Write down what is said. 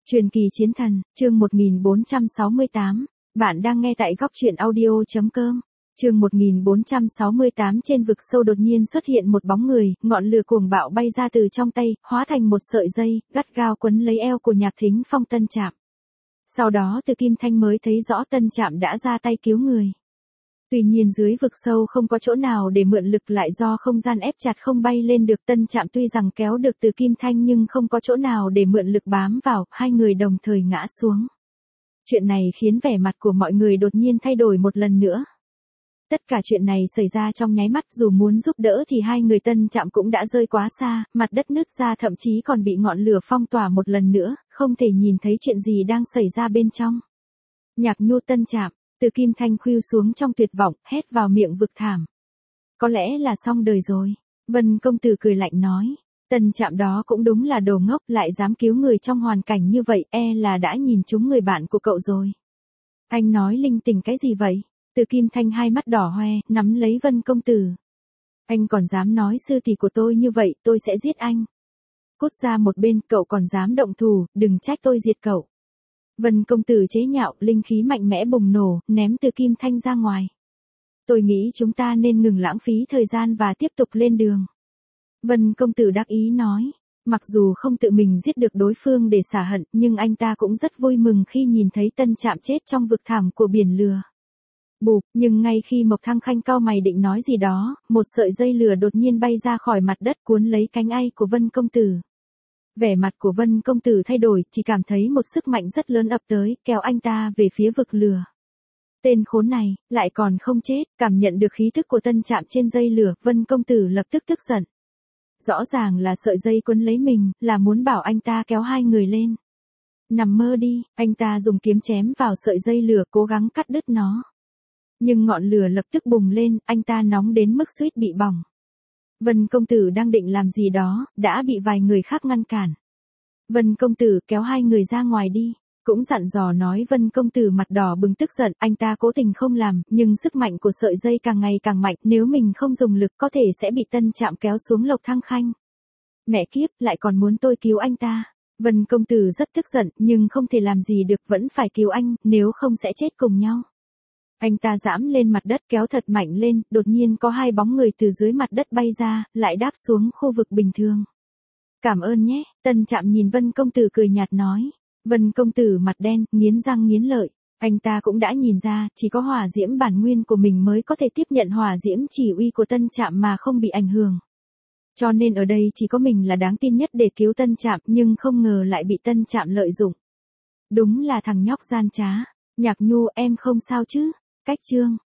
Truyền kỳ chiến thần, chương 1468, bạn đang nghe tại góc truyện audio.com. Chương 1468 trên vực sâu đột nhiên xuất hiện một bóng người, ngọn lửa cuồng bạo bay ra từ trong tay, hóa thành một sợi dây, gắt gao quấn lấy eo của Nhạc Thính Phong Tân Trạm. Sau đó Từ Kim Thanh mới thấy rõ Tân Trạm đã ra tay cứu người. Tuy nhiên dưới vực sâu không có chỗ nào để mượn lực, lại do không gian ép chặt không bay lên được. Tân Trạm tuy rằng kéo được Từ Kim Thanh nhưng không có chỗ nào để mượn lực bám vào, hai người đồng thời ngã xuống. Chuyện này khiến vẻ mặt của mọi người đột nhiên thay đổi một lần nữa. Tất cả chuyện này xảy ra trong nháy mắt, dù muốn giúp đỡ thì hai người Tân Trạm cũng đã rơi quá xa, mặt đất nứt ra, thậm chí còn bị ngọn lửa phong tỏa một lần nữa, không thể nhìn thấy chuyện gì đang xảy ra bên trong. Nhạc Nhu, Tân Trạm. Từ Kim Thanh khuỵu xuống trong tuyệt vọng, hét vào miệng vực thảm. Có lẽ là xong đời rồi. Vân công tử cười lạnh nói. Tân Trạm đó cũng đúng là đồ ngốc, lại dám cứu người trong hoàn cảnh như vậy, là đã nhìn trúng người bạn của cậu rồi. Anh nói linh tinh cái gì vậy? Từ Kim Thanh hai mắt đỏ hoe, nắm lấy Vân công tử. Anh còn dám nói sư tỷ của tôi như vậy, tôi sẽ giết anh. Cút ra một bên, cậu còn dám động thủ, đừng trách tôi diệt cậu. Vân công tử chế nhạo, linh khí mạnh mẽ bùng nổ, ném Từ Kim Thanh ra ngoài. Tôi nghĩ chúng ta nên ngừng lãng phí thời gian và tiếp tục lên đường. Vân công tử đắc ý nói, mặc dù không tự mình giết được đối phương để xả hận, nhưng anh ta cũng rất vui mừng khi nhìn thấy Tân Trạm chết trong vực thẳm của biển lửa. Bụp, nhưng ngay khi Mộc Thăng Khanh cau mày định nói gì đó, một sợi dây lửa đột nhiên bay ra khỏi mặt đất cuốn lấy cánh ay của Vân công tử. Vẻ mặt của Vân công tử thay đổi, chỉ cảm thấy một sức mạnh rất lớn ập tới, kéo anh ta về phía vực lửa. Tên khốn này, lại còn không chết. Cảm nhận được khí thức của Tân Trạm trên dây lửa, Vân công tử lập tức tức giận. Rõ ràng là sợi dây quấn lấy mình, là muốn bảo anh ta kéo hai người lên. Nằm mơ đi, anh ta dùng kiếm chém vào sợi dây lửa, cố gắng cắt đứt nó. Nhưng ngọn lửa lập tức bùng lên, anh ta nóng đến mức suýt bị bỏng. Vân công tử đang định làm gì đó, đã bị vài người khác ngăn cản. Vân công tử, kéo hai người ra ngoài đi. Cũng dặn dò nói. Vân công tử mặt đỏ bừng tức giận, anh ta cố tình không làm, nhưng sức mạnh của sợi dây càng ngày càng mạnh, nếu mình không dùng lực có thể sẽ bị Tân Trạm kéo xuống Lộc Thăng Khanh. Mẹ kiếp, lại còn muốn tôi cứu anh ta. Vân công tử rất tức giận, nhưng không thể làm gì được, vẫn phải cứu anh, nếu không sẽ chết cùng nhau. Anh ta giẫm lên mặt đất kéo thật mạnh lên, đột nhiên có hai bóng người từ dưới mặt đất bay ra, lại đáp xuống khu vực bình thường. Cảm ơn nhé. Tân Trạm nhìn Vân công tử cười nhạt nói. Vân công tử mặt đen, nghiến răng nghiến lợi. Anh ta cũng đã nhìn ra, chỉ có hỏa diễm bản nguyên của mình mới có thể tiếp nhận hỏa diễm chỉ uy của Tân Trạm mà không bị ảnh hưởng. Cho nên ở đây chỉ có mình là đáng tin nhất để cứu Tân Trạm, nhưng không ngờ lại bị Tân Trạm lợi dụng. Đúng là thằng nhóc gian trá. Nhạc Nhu, em không sao chứ? Cách chương